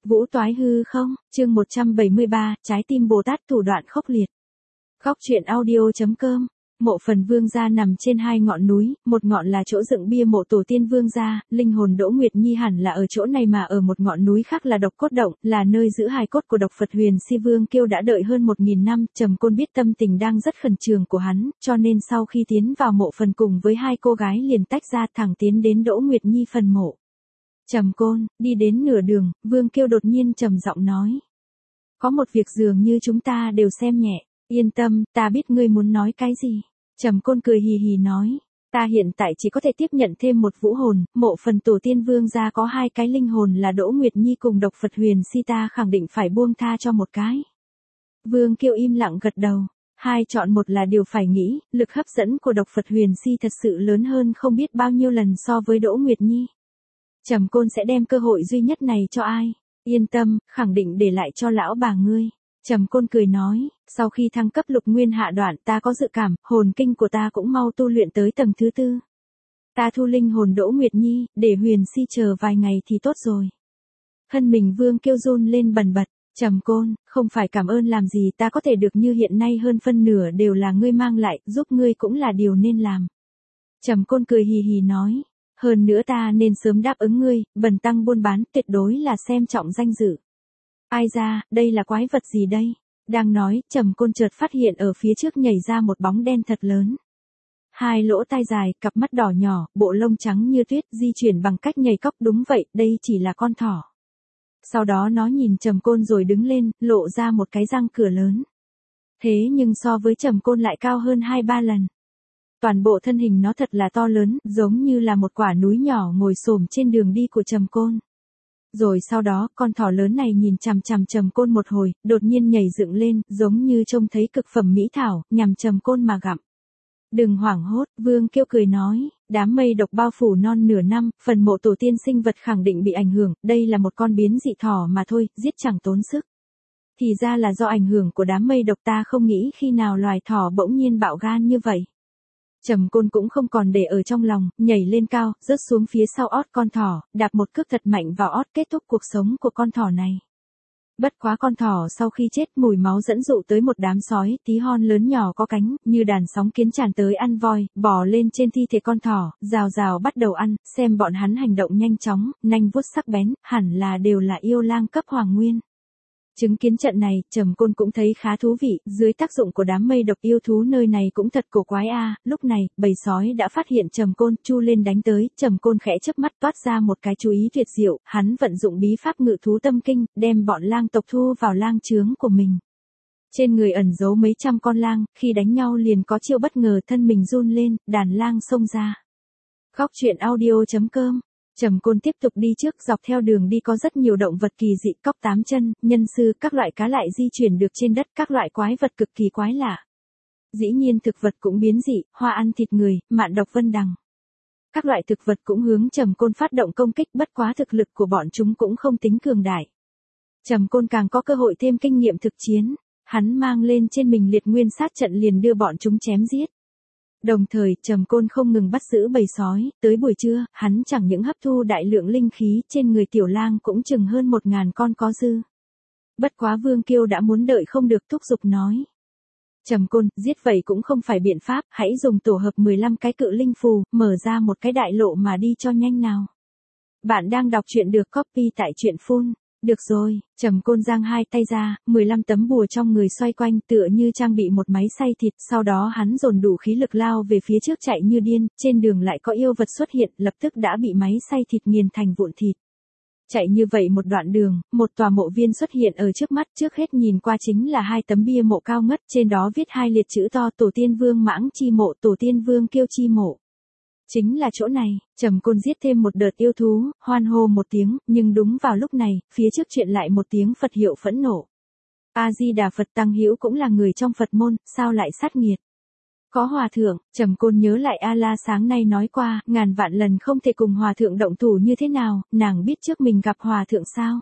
Vũ toái hư không, chương 173, trái tim Bồ Tát thủ đoạn khốc liệt. Góc truyện audio.com. Mộ phần Vương gia nằm trên hai ngọn núi, một ngọn là chỗ dựng bia mộ tổ tiên Vương gia, linh hồn Đỗ Nguyệt Nhi hẳn là ở chỗ này, mà ở một ngọn núi khác là Độc Cốt Động, là nơi giữ hài cốt của Độc Phật Huyền Si Vương Kiêu đã đợi hơn 1000 năm. Trầm Côn biết tâm tình đang rất khẩn trương của hắn, cho nên sau khi tiến vào mộ phần cùng với hai cô gái liền tách ra thẳng tiến đến Đỗ Nguyệt Nhi phần mộ. Trầm Côn, đi đến nửa đường, Vương Kiêu đột nhiên trầm giọng nói: có một việc dường như chúng ta đều xem nhẹ. Yên tâm, ta biết ngươi muốn nói cái gì. Trầm Côn cười hì hì nói: ta hiện tại chỉ có thể tiếp nhận thêm một vũ hồn, mộ phần tổ tiên Vương gia có hai cái linh hồn là Đỗ Nguyệt Nhi cùng Độc Phật Huyền Si, ta khẳng định phải buông tha cho một cái. Vương Kiêu im lặng gật đầu. Hai chọn một là điều phải nghĩ, lực hấp dẫn của Độc Phật Huyền Si thật sự lớn hơn không biết bao nhiêu lần so với Đỗ Nguyệt Nhi. Trầm Côn sẽ đem cơ hội duy nhất này cho ai? Yên tâm, khẳng định để lại cho lão bà ngươi. Trầm Côn cười nói: sau khi thăng cấp lục nguyên hạ đoạn, ta có dự cảm, hồn kinh của ta cũng mau tu luyện tới tầng thứ 4. Ta thu linh hồn Đỗ Nguyệt Nhi, để Huyền Si chờ vài ngày thì tốt rồi. Thân mình Vương Kiêu run lên bần bật. Trầm Côn, không phải cảm ơn làm gì, ta có thể được như hiện nay hơn phân nửa đều là ngươi mang lại, giúp ngươi cũng là điều nên làm. Trầm Côn cười hì hì nói: hơn nữa ta nên sớm đáp ứng ngươi, bần tăng buôn bán tuyệt đối là xem trọng danh dự. Ai ra, đây là quái vật gì đây? Đang nói, Trầm Côn chợt phát hiện ở phía trước nhảy ra một bóng đen thật lớn. Hai lỗ tai dài, cặp mắt đỏ nhỏ, bộ lông trắng như tuyết, di chuyển bằng cách nhảy cóc. Đúng vậy, đây chỉ là con thỏ. Sau đó nó nhìn Trầm Côn rồi đứng lên, lộ ra một cái răng cửa lớn. Thế nhưng so với Trầm Côn lại cao hơn 2-3 lần. Toàn bộ thân hình nó thật là to lớn, giống như là một quả núi nhỏ ngồi xổm trên đường đi của Trầm Côn. Rồi sau đó, con thỏ lớn này nhìn chằm chằm Trầm Côn một hồi, đột nhiên nhảy dựng lên, giống như trông thấy cực phẩm mỹ thảo, nhằm Trầm Côn mà gặm. Đừng hoảng hốt, Vương Kiêu cười nói: đám mây độc bao phủ non nửa năm, phần mộ tổ tiên sinh vật khẳng định bị ảnh hưởng, đây là một con biến dị thỏ mà thôi, giết chẳng tốn sức. Thì ra là do ảnh hưởng của đám mây độc, ta không nghĩ khi nào loài thỏ bỗng nhiên bạo gan như vậy. Trầm Côn cũng không còn để ở trong lòng, nhảy lên cao, rớt xuống phía sau ót con thỏ, đạp một cước thật mạnh vào ót, kết thúc cuộc sống của con thỏ này. Bất quá con thỏ sau khi chết, mùi máu dẫn dụ tới một đám sói tí hon lớn nhỏ có cánh, như đàn sóng kiến tràn tới ăn voi, bò lên trên thi thể con thỏ, rào rào bắt đầu ăn, xem bọn hắn hành động nhanh chóng, nanh vuốt sắc bén, hẳn là đều là yêu lang cấp hoàng nguyên. Chứng kiến trận này, Trầm Côn cũng thấy khá thú vị, dưới tác dụng của đám mây độc yêu thú nơi này cũng thật cổ quái a. Lúc này, bầy sói đã phát hiện Trầm Côn, chu lên đánh tới, Trầm Côn khẽ chớp mắt toát ra một cái chú ý tuyệt diệu, hắn vận dụng bí pháp ngự thú tâm kinh, đem bọn lang tộc thu vào lang chướng của mình. Trên người ẩn giấu mấy trăm con lang, khi đánh nhau liền có chiêu bất ngờ, thân mình run lên, đàn lang xông ra. Góc truyện audio.com. Trầm Côn tiếp tục đi trước, dọc theo đường đi có rất nhiều động vật kỳ dị, cóc 8 chân, nhân sư, các loại cá lại di chuyển được trên đất, các loại quái vật cực kỳ quái lạ. Dĩ nhiên thực vật cũng biến dị, hoa ăn thịt người, mạn độc vân đằng. Các loại thực vật cũng hướng Trầm Côn phát động công kích, bất quá thực lực của bọn chúng cũng không tính cường đại. Trầm Côn càng có cơ hội thêm kinh nghiệm thực chiến, hắn mang lên trên mình liệt nguyên sát trận liền đưa bọn chúng chém giết. Đồng thời, Trầm Côn không ngừng bắt giữ bầy sói, tới buổi trưa, hắn chẳng những hấp thu đại lượng linh khí, trên người tiểu lang cũng chừng hơn 1000 con có dư. Bất quá Vương Kiêu đã muốn đợi không được, thúc giục nói: Trầm Côn, giết vậy cũng không phải biện pháp, hãy dùng tổ hợp 15 cái cự linh phù, mở ra một cái đại lộ mà đi cho nhanh nào. Bạn đang đọc truyện được copy tại truyện phun. Được rồi, Trầm Côn giang hai tay ra, 15 tấm bùa trong người xoay quanh tựa như trang bị một máy xay thịt, sau đó hắn dồn đủ khí lực lao về phía trước chạy như điên, trên đường lại có yêu vật xuất hiện, lập tức đã bị máy xay thịt nghiền thành vụn thịt. Chạy như vậy một đoạn đường, một tòa mộ viên xuất hiện ở trước mắt, trước hết nhìn qua chính là hai tấm bia mộ cao ngất, trên đó viết hai liệt chữ to: Tổ tiên Vương Mãng chi mộ, Tổ tiên Vương Kiêu chi mộ. Chính là chỗ này, Trầm Côn giết thêm một đợt yêu thú, hoan hô một tiếng, nhưng đúng vào lúc này, phía trước truyền lại một tiếng Phật hiệu phẫn nộ. A-di-đà Phật, Tăng Hữu cũng là người trong Phật môn, sao lại sát nghiệt? Có hòa thượng, Trầm Côn nhớ lại A-la sáng nay nói qua, ngàn vạn lần không thể cùng hòa thượng động thủ như thế nào, nàng biết trước mình gặp hòa thượng sao?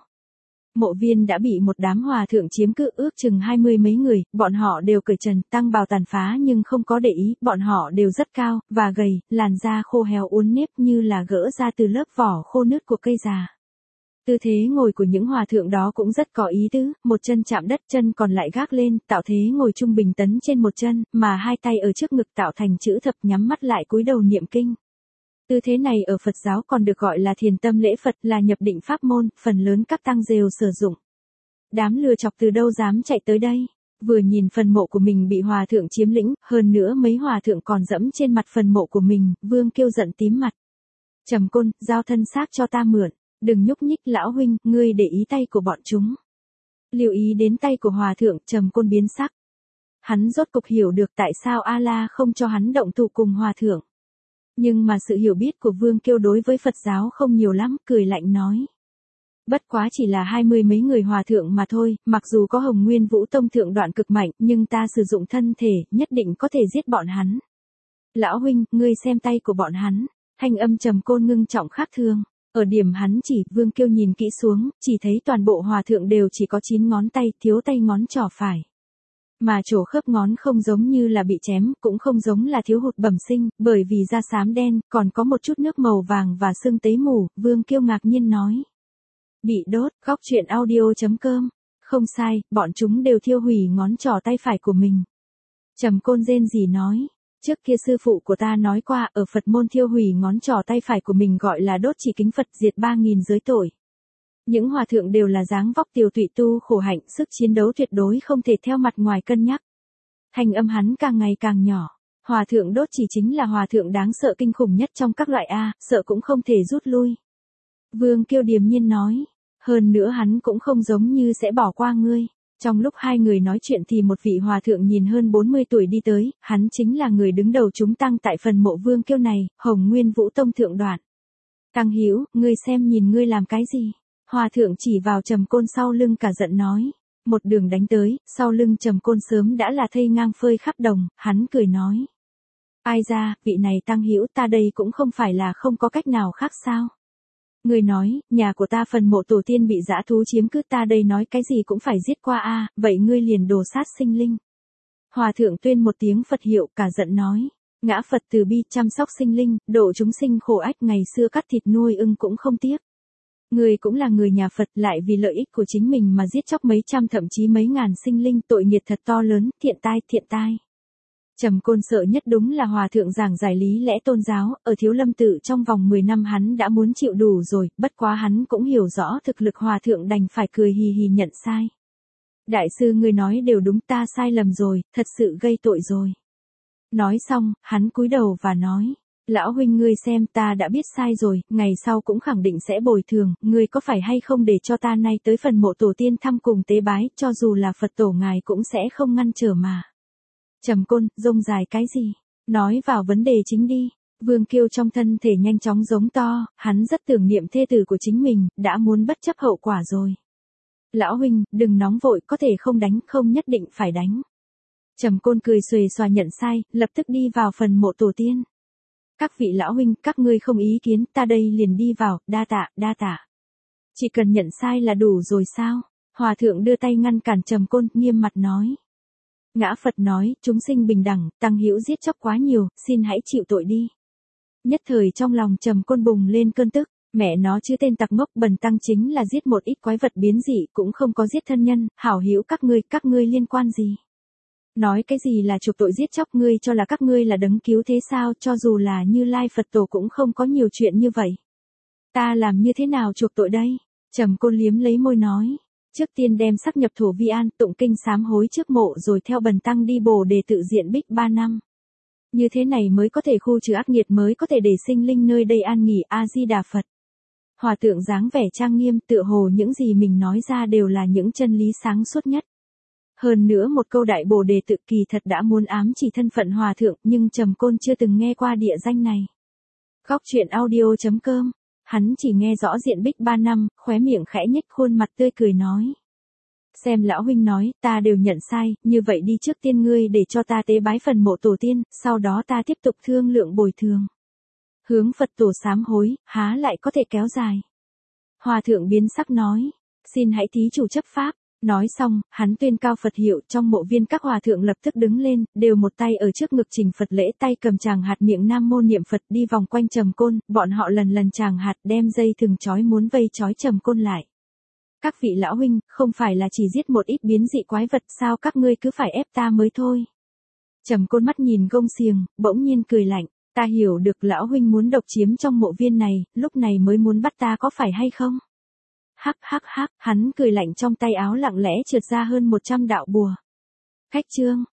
Mộ viên đã bị một đám hòa thượng chiếm cứ, ước chừng 20 mấy người, bọn họ đều cởi trần, tăng bào tàn phá nhưng không có để ý, bọn họ đều rất cao, và gầy, làn da khô héo uốn nếp như là gỡ ra từ lớp vỏ khô nứt của cây già. Tư thế ngồi của những hòa thượng đó cũng rất có ý tứ, một chân chạm đất, chân còn lại gác lên, tạo thế ngồi trung bình tấn trên một chân, mà hai tay ở trước ngực tạo thành chữ thập, nhắm mắt lại cúi đầu niệm kinh. Tư thế này ở Phật giáo còn được gọi là thiền tâm lễ Phật, là nhập định pháp môn, phần lớn các tăng rều sử dụng. Đám lừa chọc từ đâu dám chạy tới đây, vừa nhìn phần mộ của mình bị hòa thượng chiếm lĩnh, hơn nữa mấy hòa thượng còn dẫm trên mặt phần mộ của mình, Vương Kiêu giận tím mặt. Trầm Côn, giao thân xác cho ta mượn, đừng nhúc nhích lão huynh, ngươi để ý tay của bọn chúng. Lưu ý đến tay của hòa thượng, Trầm Côn biến sắc. Hắn rốt cục hiểu được tại sao A-la không cho hắn động thủ cùng hòa thượng. Nhưng mà sự hiểu biết của Vương Kiêu đối với Phật giáo không nhiều lắm, cười lạnh nói. Bất quá chỉ là 20 mấy người hòa thượng mà thôi, mặc dù có Hồng Nguyên Vũ Tông thượng đoạn cực mạnh, nhưng ta sử dụng thân thể, nhất định có thể giết bọn hắn. Lão huynh, ngươi xem tay của bọn hắn, thanh âm Trầm Côn ngưng trọng khác thường. Ở điểm hắn chỉ, Vương Kiêu nhìn kỹ xuống, chỉ thấy toàn bộ hòa thượng đều chỉ có 9 ngón tay, thiếu tay ngón trỏ phải. Mà chỗ khớp ngón không giống như là bị chém, cũng không giống là thiếu hụt bẩm sinh, bởi vì da xám đen, còn có một chút nước màu vàng và sưng tấy mù, Vương Kiêu ngạc nhiên nói. Bị đốt, góc truyện audio.com. Không sai, bọn chúng đều thiêu hủy ngón trỏ tay phải của mình. Trầm Côn rên rỉ nói. Trước kia sư phụ của ta nói qua, ở Phật môn thiêu hủy ngón trỏ tay phải của mình gọi là đốt chỉ kính Phật, diệt 3.000 giới tội. Những hòa thượng đều là dáng vóc tiều tụy tu khổ hạnh, sức chiến đấu tuyệt đối không thể theo mặt ngoài cân nhắc. Thanh âm hắn càng ngày càng nhỏ. Hòa thượng đốt chỉ chính là hòa thượng đáng sợ kinh khủng nhất trong các loại A, sợ cũng không thể rút lui. Vương Kiêu điềm nhiên nói. Hơn nữa hắn cũng không giống như sẽ bỏ qua ngươi. Trong lúc hai người nói chuyện thì một vị hòa thượng nhìn hơn 40 tuổi đi tới, hắn chính là người đứng đầu chúng tăng tại phần mộ Vương Kiêu này, Hồng Nguyên Vũ Tông thượng đoạn. Tăng Hữu, ngươi xem nhìn ngươi làm cái gì? Hòa thượng chỉ vào Trầm Côn sau lưng cả giận nói. Một đường đánh tới, sau lưng Trầm Côn sớm đã là thây ngang phơi khắp đồng, hắn cười nói. Ai ra, vị này Tăng Hữu, ta đây cũng không phải là không có cách nào khác sao? Người nói, nhà của ta phần mộ tổ tiên bị dã thú chiếm cứ, ta đây nói cái gì cũng phải giết qua a, vậy ngươi liền đồ sát sinh linh. Hòa thượng tuyên một tiếng Phật hiệu, cả giận nói, ngã Phật từ bi chăm sóc sinh linh, độ chúng sinh khổ ách, ngày xưa cắt thịt nuôi ưng cũng không tiếc. Ngươi cũng là người nhà Phật, lại vì lợi ích của chính mình mà giết chóc mấy trăm thậm chí mấy ngàn sinh linh, tội nghiệp thật to lớn, thiện tai, thiện tai. Trầm Côn sợ nhất đúng là hòa thượng giảng giải lý lẽ tôn giáo, ở Thiếu Lâm Tự trong vòng 10 năm hắn đã muốn chịu đủ rồi, bất quá hắn cũng hiểu rõ thực lực hòa thượng, đành phải cười hì hì nhận sai. Đại sư ngươi nói đều đúng, ta sai lầm rồi, thật sự gây tội rồi. Nói xong, hắn cúi đầu và nói, lão huynh ngươi xem, ta đã biết sai rồi, ngày sau cũng khẳng định sẽ bồi thường, ngươi có phải hay không để cho ta nay tới phần mộ tổ tiên thăm cùng tế bái, cho dù là Phật tổ ngài cũng sẽ không ngăn trở mà. Trầm Côn, rông dài cái gì? Nói vào vấn đề chính đi. Vương Kiêu trong thân thể nhanh chóng giống to, hắn rất tưởng niệm thê tử của chính mình, đã muốn bất chấp hậu quả rồi. Lão huynh, đừng nóng vội, có thể không đánh, không nhất định phải đánh. Trầm Côn cười xuề xòa nhận sai, lập tức đi vào phần mộ tổ tiên. Các vị lão huynh, các ngươi không ý kiến, ta đây liền đi vào, đa tạ, đa tạ. Chỉ cần nhận sai là đủ rồi sao? Hòa thượng đưa tay ngăn cản Trầm Côn, nghiêm mặt nói. Ngã Phật nói, chúng sinh bình đẳng, Tăng Hữu giết chóc quá nhiều, xin hãy chịu tội đi. Nhất thời trong lòng Trầm Côn bùng lên cơn tức, mẹ nó chứ tên tặc ngốc, bần tăng chính là giết một ít quái vật biến dị, cũng không có giết thân nhân, hảo hữu các ngươi liên quan gì? Nói cái gì là chuộc tội giết chóc, ngươi cho là các ngươi là đấng cứu thế sao, cho dù là Như Lai Phật Tổ cũng không có nhiều chuyện như vậy. Ta làm như thế nào chuộc tội đây? Trầm Côn liếm lấy môi nói. Trước tiên đem sắc nhập thổ vi an, tụng kinh sám hối trước mộ, rồi theo bần tăng đi Bồ Đề tự diện bích 3 năm. Như thế này mới có thể khu trừ ác nghiệt, mới có thể để sinh linh nơi đây an nghỉ, A Di Đà Phật. Hòa thượng dáng vẻ trang nghiêm, tựa hồ những gì mình nói ra đều là những chân lý sáng suốt nhất. Hơn nữa một câu đại Bồ Đề tự kỳ thật đã muốn ám chỉ thân phận hòa thượng, nhưng Trầm Côn chưa từng nghe qua địa danh này. Góc truyện audio.com. Hắn chỉ nghe rõ diện bích 3 năm, khóe miệng khẽ nhếch, khuôn mặt tươi cười nói. Xem lão huynh nói, ta đều nhận sai, như vậy đi, trước tiên ngươi để cho ta tế bái phần mộ tổ tiên, sau đó ta tiếp tục thương lượng bồi thường. Hướng Phật tổ sám hối, há lại có thể kéo dài. Hòa thượng biến sắc nói, xin hãy thí chủ chấp pháp. Nói xong, hắn tuyên cao Phật hiệu, trong mộ viên các hòa thượng lập tức đứng lên, đều một tay ở trước ngực trình Phật lễ, tay cầm tràng hạt, miệng nam mô niệm Phật, đi vòng quanh trầm côn, bọn họ lần lần tràng hạt, đem dây thừng trói muốn vây trói trầm côn lại. Các vị lão huynh, không phải là chỉ giết một ít biến dị quái vật sao, các ngươi cứ phải ép ta mới thôi. Trầm côn mắt nhìn gông xiềng, bỗng nhiên cười lạnh, ta hiểu được lão huynh muốn độc chiếm trong mộ viên này, lúc này mới muốn bắt ta có phải hay không? Hắc hắc hắc, hắn cười lạnh, trong tay áo lặng lẽ trượt ra hơn 100 đạo bùa. Cách chương